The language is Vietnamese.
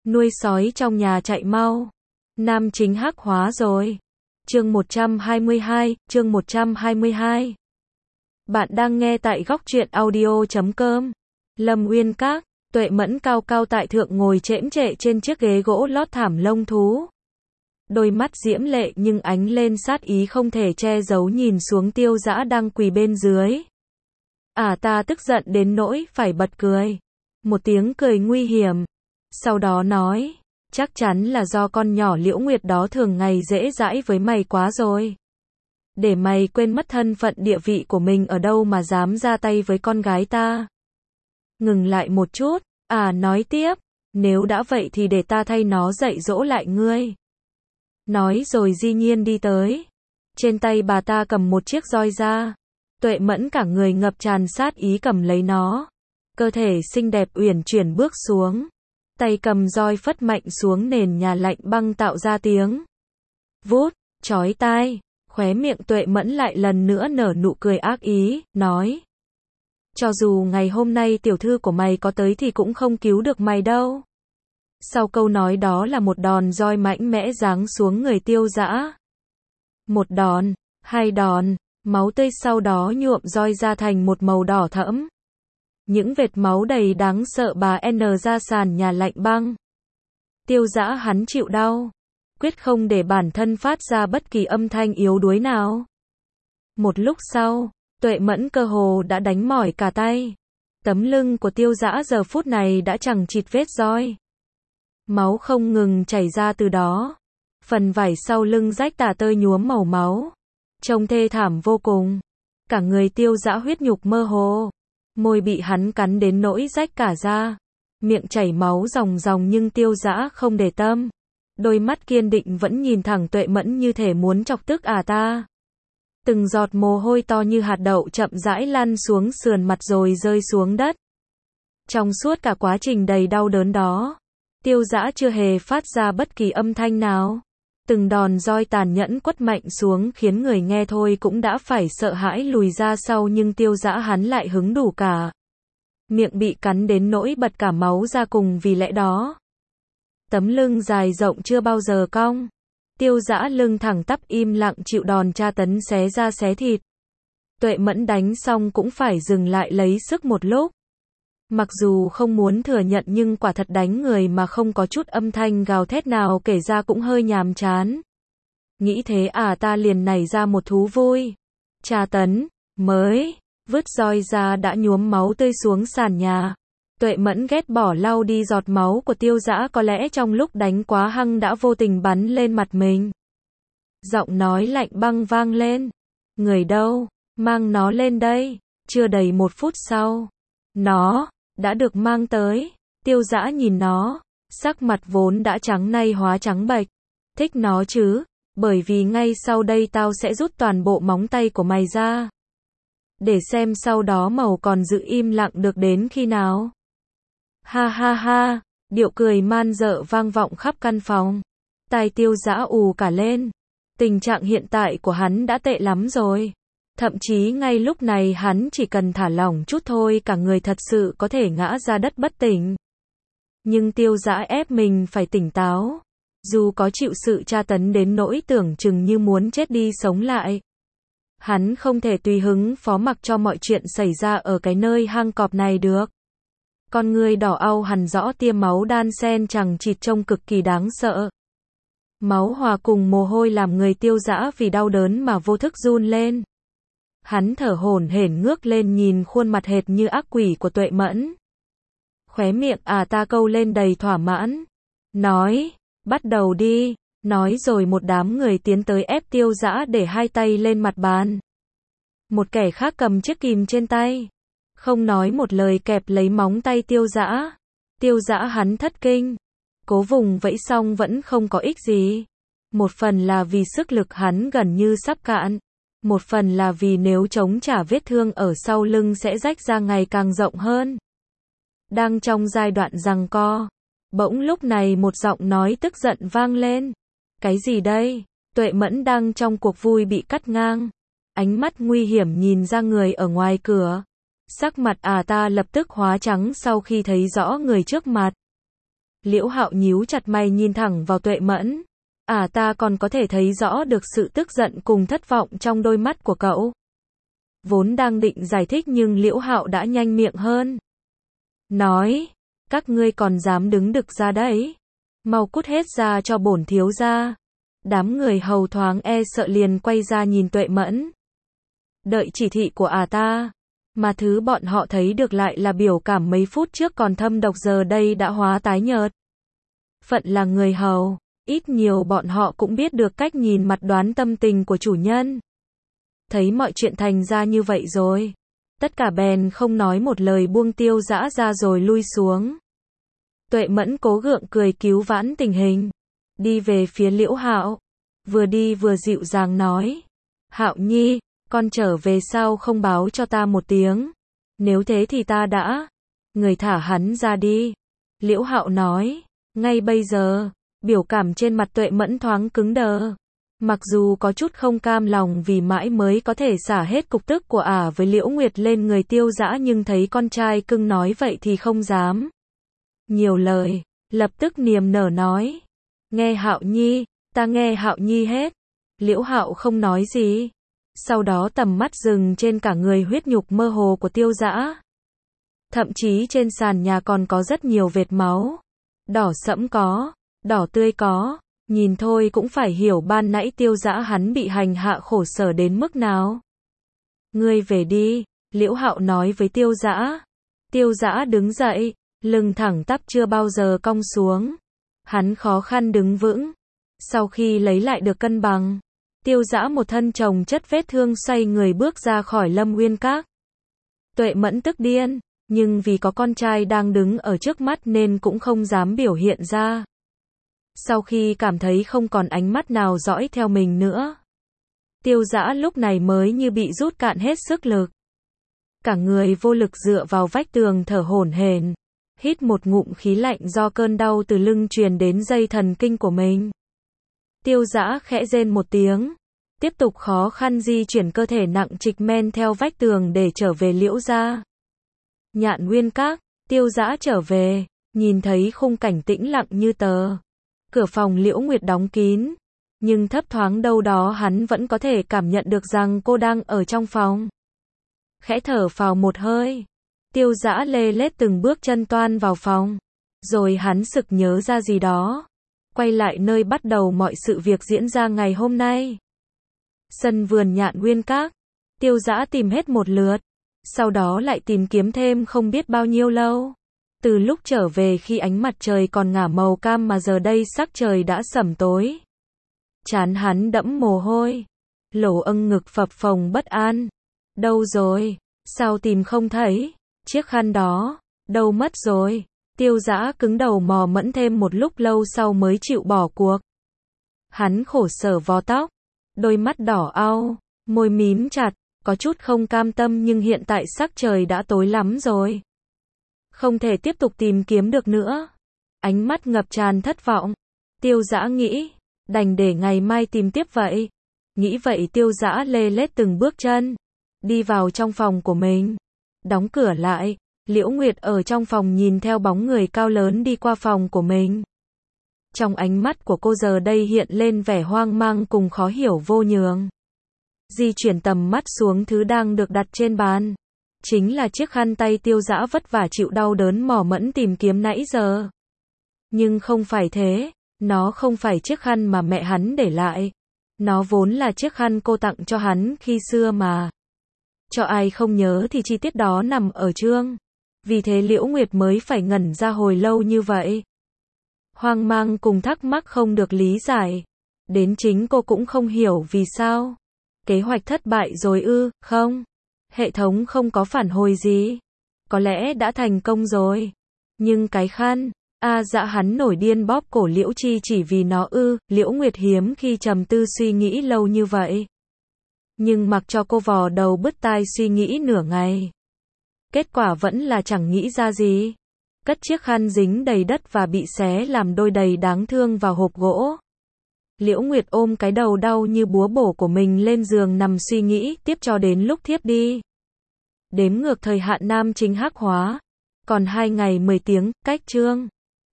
Nuôi sói trong nhà chạy mau. Nam chính hắc hóa rồi. Chương 122. Bạn đang nghe tại góc truyện audio.com. Lâm Uyên Các, Tuệ Mẫn cao cao tại thượng ngồi chễm chệ trên chiếc ghế gỗ lót thảm lông thú. Đôi mắt diễm lệ nhưng ánh lên sát ý không thể che giấu nhìn xuống Tiêu Dã đang quỳ bên dưới. Ta tức giận đến nỗi phải bật cười. Một tiếng cười nguy hiểm. Sau đó nói, chắc chắn là do con nhỏ Liễu Nguyệt đó thường ngày dễ dãi với mày quá rồi. Để mày quên mất thân phận địa vị của mình ở đâu mà dám ra tay với con gái ta. Ngừng lại một chút, nói tiếp, nếu đã vậy thì để ta thay nó dạy dỗ lại ngươi. Nói rồi di nhiên đi tới. Trên tay bà ta cầm một chiếc roi ra. Tuệ Mẫn cả người ngập tràn sát ý cầm lấy nó. Cơ thể xinh đẹp uyển chuyển bước xuống. Tay cầm roi phất mạnh xuống nền nhà lạnh băng tạo ra tiếng vút, chói tai. Khóe miệng Tuệ Mẫn lại lần nữa nở nụ cười ác ý, nói. Cho dù ngày hôm nay tiểu thư của mày có tới thì cũng không cứu được mày đâu. Sau câu nói đó là một đòn roi mạnh mẽ giáng xuống người Tiêu Dã. Một đòn, hai đòn, máu tươi sau đó nhuộm roi ra thành một màu đỏ thẫm. Những vệt máu đầy đáng sợ bà N ra sàn nhà lạnh băng. Tiêu Dã hắn chịu đau. Quyết không để bản thân phát ra bất kỳ âm thanh yếu đuối nào. Một lúc sau, Tuệ Mẫn cơ hồ đã đánh mỏi cả tay. Tấm lưng của Tiêu Dã giờ phút này đã chằng chịt vết roi. Máu không ngừng chảy ra từ đó. Phần vải sau lưng rách tả tơi nhuốm màu máu. Trông thê thảm vô cùng. Cả người Tiêu Dã huyết nhục mơ hồ. Môi bị hắn cắn đến nỗi rách cả ra. Miệng chảy máu ròng ròng nhưng Tiêu Dã không để tâm. Đôi mắt kiên định vẫn nhìn thẳng Tuệ Mẫn như thể muốn chọc tức ta. Từng giọt mồ hôi to như hạt đậu chậm rãi lăn xuống sườn mặt rồi rơi xuống đất. Trong suốt cả quá trình đầy đau đớn đó, Tiêu Dã chưa hề phát ra bất kỳ âm thanh nào. Từng đòn roi tàn nhẫn quất mạnh xuống khiến người nghe thôi cũng đã phải sợ hãi lùi ra sau nhưng Tiêu Dã hắn lại hứng đủ cả. Miệng bị cắn đến nỗi bật cả máu ra cùng vì lẽ đó. Tấm lưng dài rộng chưa bao giờ cong. Tiêu Dã lưng thẳng tắp im lặng chịu đòn tra tấn xé da xé thịt. Tuệ Mẫn đánh xong cũng phải dừng lại lấy sức một lúc. Mặc dù không muốn thừa nhận nhưng quả thật đánh người mà không có chút âm thanh gào thét nào kể ra cũng hơi nhàm chán. Nghĩ thế ta liền nảy ra một thú vui. Tra tấn, mới, vứt roi ra đã nhuốm máu tươi xuống sàn nhà. Tuệ Mẫn ghét bỏ lau đi giọt máu của Tiêu Dã có lẽ trong lúc đánh quá hăng đã vô tình bắn lên mặt mình. Giọng nói lạnh băng vang lên. Người đâu, mang nó lên đây. Chưa đầy một phút sau. Nó đã được mang tới. Tiêu Dã nhìn nó. Sắc mặt vốn đã trắng nay hóa trắng bệch. Thích nó chứ, bởi vì ngay sau đây tao sẽ rút toàn bộ móng tay của mày ra. Để xem sau đó màu còn giữ im lặng được đến khi nào. Ha ha ha, điệu cười man dợ vang vọng khắp căn phòng. Tai Tiêu Dã ù cả lên. Tình trạng hiện tại của hắn đã tệ lắm rồi. Thậm chí ngay lúc này hắn chỉ cần thả lỏng chút thôi cả người thật sự có thể ngã ra đất bất tỉnh. Nhưng Tiêu Dã ép mình phải tỉnh táo. Dù có chịu sự tra tấn đến nỗi tưởng chừng như muốn chết đi sống lại. Hắn không thể tùy hứng phó mặc cho mọi chuyện xảy ra ở cái nơi hang cọp này được. Con người đỏ au hằn rõ tia máu đan xen chằng chịt trông cực kỳ đáng sợ. Máu hòa cùng mồ hôi làm người Tiêu Dã vì đau đớn mà vô thức run lên. Hắn thở hổn hển ngước lên nhìn khuôn mặt hệt như ác quỷ của Tuệ Mẫn. Khóe miệng ta câu lên đầy thỏa mãn. Nói, bắt đầu đi. Nói rồi một đám người tiến tới ép Tiêu Dã để hai tay lên mặt bàn. Một kẻ khác cầm chiếc kìm trên tay. Không nói một lời kẹp lấy móng tay Tiêu Dã. Tiêu Dã hắn thất kinh. Cố vùng vẫy xong vẫn không có ích gì. Một phần là vì sức lực hắn gần như sắp cạn. Một phần là vì nếu chống trả vết thương ở sau lưng sẽ rách ra ngày càng rộng hơn. Đang trong giai đoạn giằng co. Bỗng lúc này một giọng nói tức giận vang lên. Cái gì đây? Tuệ Mẫn đang trong cuộc vui bị cắt ngang. Ánh mắt nguy hiểm nhìn ra người ở ngoài cửa. Sắc mặt ta lập tức hóa trắng sau khi thấy rõ người trước mặt. Liễu Hạo nhíu chặt mày nhìn thẳng vào Tuệ Mẫn. Ta còn có thể thấy rõ được sự tức giận cùng thất vọng trong đôi mắt của cậu. Vốn đang định giải thích nhưng Liễu Hạo đã nhanh miệng hơn. Nói, các ngươi còn dám đứng đực ra đấy. Mau cút hết ra cho bổn thiếu gia. Đám người hầu thoáng sợ liền quay ra nhìn Tuệ Mẫn. Đợi chỉ thị của ta. Mà thứ bọn họ thấy được lại là biểu cảm mấy phút trước còn thâm độc giờ đây đã hóa tái nhợt. Phận là người hầu, ít nhiều bọn họ cũng biết được cách nhìn mặt đoán tâm tình của chủ nhân. Thấy mọi chuyện thành ra như vậy rồi, tất cả bèn không nói một lời buông Tiêu Dã ra rồi lui xuống. Tuệ Mẫn cố gượng cười cứu vãn tình hình, đi về phía Liễu Hạo, vừa đi vừa dịu dàng nói: "Hạo Nhi, con trở về sao không báo cho ta một tiếng? Nếu thế thì ta đã, người thả hắn ra đi." Liễu Hạo nói, ngay bây giờ, biểu cảm trên mặt Tuệ Mẫn thoáng cứng đờ. Mặc dù có chút không cam lòng vì mãi mới có thể xả hết cục tức của với Liễu Nguyệt lên người Tiêu Dã nhưng thấy con trai cưng nói vậy thì không dám nhiều lời, lập tức niềm nở nói: "Nghe Hạo Nhi, ta nghe Hạo Nhi hết." Liễu Hạo không nói gì. Sau đó tầm mắt dừng trên cả người huyết nhục mơ hồ của Tiêu Dã. Thậm chí trên sàn nhà còn có rất nhiều vệt máu. Đỏ sẫm có, đỏ tươi có, nhìn thôi cũng phải hiểu ban nãy Tiêu Dã hắn bị hành hạ khổ sở đến mức nào. "Ngươi về đi," Liễu Hạo nói với Tiêu Dã. Tiêu Dã đứng dậy, lưng thẳng tắp chưa bao giờ cong xuống. Hắn khó khăn đứng vững. Sau khi lấy lại được cân bằng, Tiêu Dã một thân chồng chất vết thương xoay người bước ra khỏi Lâm Uyên Các. Tuệ Mẫn tức điên, nhưng vì có con trai đang đứng ở trước mắt nên cũng không dám biểu hiện ra. Sau khi cảm thấy không còn ánh mắt nào dõi theo mình nữa, Tiêu Dã lúc này mới như bị rút cạn hết sức lực. Cả người vô lực dựa vào vách tường thở hổn hển, hít một ngụm khí lạnh do cơn đau từ lưng truyền đến dây thần kinh của mình. Tiêu Dã khẽ rên một tiếng, tiếp tục khó khăn di chuyển cơ thể nặng trịch men theo vách tường để trở về Liễu gia. Nhạn Nguyên Các, Tiêu Dã trở về, nhìn thấy khung cảnh tĩnh lặng như tờ. Cửa phòng Liễu Nguyệt đóng kín, nhưng thấp thoáng đâu đó hắn vẫn có thể cảm nhận được rằng cô đang ở trong phòng. Khẽ thở phào một hơi, Tiêu Dã lê lết từng bước chân toan vào phòng, rồi hắn sực nhớ ra gì đó, quay lại nơi bắt đầu mọi sự việc diễn ra ngày hôm nay. Sân vườn Nhạn Nguyên Các, Tiêu Dã tìm hết một lượt, sau đó lại tìm kiếm thêm không biết bao nhiêu lâu. Từ lúc trở về khi ánh mặt trời còn ngả màu cam mà giờ đây sắc trời đã sẩm tối. Trán hắn đẫm mồ hôi, lỗ ngực phập phồng bất an. Đâu rồi? Sao tìm không thấy? Chiếc khăn đó, đâu mất rồi? Tiêu Dã cứng đầu mò mẫm thêm một lúc lâu sau mới chịu bỏ cuộc. Hắn khổ sở vò tóc, đôi mắt đỏ au, môi mím chặt, có chút không cam tâm nhưng hiện tại sắc trời đã tối lắm rồi. Không thể tiếp tục tìm kiếm được nữa. Ánh mắt ngập tràn thất vọng. Tiêu Dã nghĩ, đành để ngày mai tìm tiếp vậy. Nghĩ vậy Tiêu Dã lê lết từng bước chân, đi vào trong phòng của mình. Đóng cửa lại, Liễu Nguyệt ở trong phòng nhìn theo bóng người cao lớn đi qua phòng của mình. Trong ánh mắt của cô giờ đây hiện lên vẻ hoang mang cùng khó hiểu vô nhường. Di chuyển tầm mắt xuống thứ đang được đặt trên bàn. Chính là chiếc khăn tay Tiêu Dã vất vả chịu đau đớn mò mẫm tìm kiếm nãy giờ. Nhưng không phải thế, nó không phải chiếc khăn mà mẹ hắn để lại. Nó vốn là chiếc khăn cô tặng cho hắn khi xưa mà. Cho ai không nhớ thì chi tiết đó nằm ở chương. Vì thế Liễu Nguyệt mới phải ngẩn ra hồi lâu như vậy. Hoang mang cùng thắc mắc không được lý giải. Đến chính cô cũng không hiểu vì sao. Kế hoạch thất bại rồi ư, không? Hệ thống không có phản hồi gì. Có lẽ đã thành công rồi. Nhưng cái khăn, dạ hắn nổi điên bóp cổ Liễu Chi chỉ vì nó ư, Liễu Nguyệt hiếm khi trầm tư suy nghĩ lâu như vậy. Nhưng mặc cho cô vò đầu bứt tai suy nghĩ nửa ngày. Kết quả vẫn là chẳng nghĩ ra gì. Cất chiếc khăn dính đầy đất và bị xé làm đôi đầy đáng thương vào hộp gỗ. Liễu Nguyệt ôm cái đầu đau như búa bổ của mình lên giường nằm suy nghĩ tiếp cho đến lúc thiếp đi. Đếm ngược thời hạn nam chính hắc hóa. Còn 2 ngày 10 tiếng, cách chương.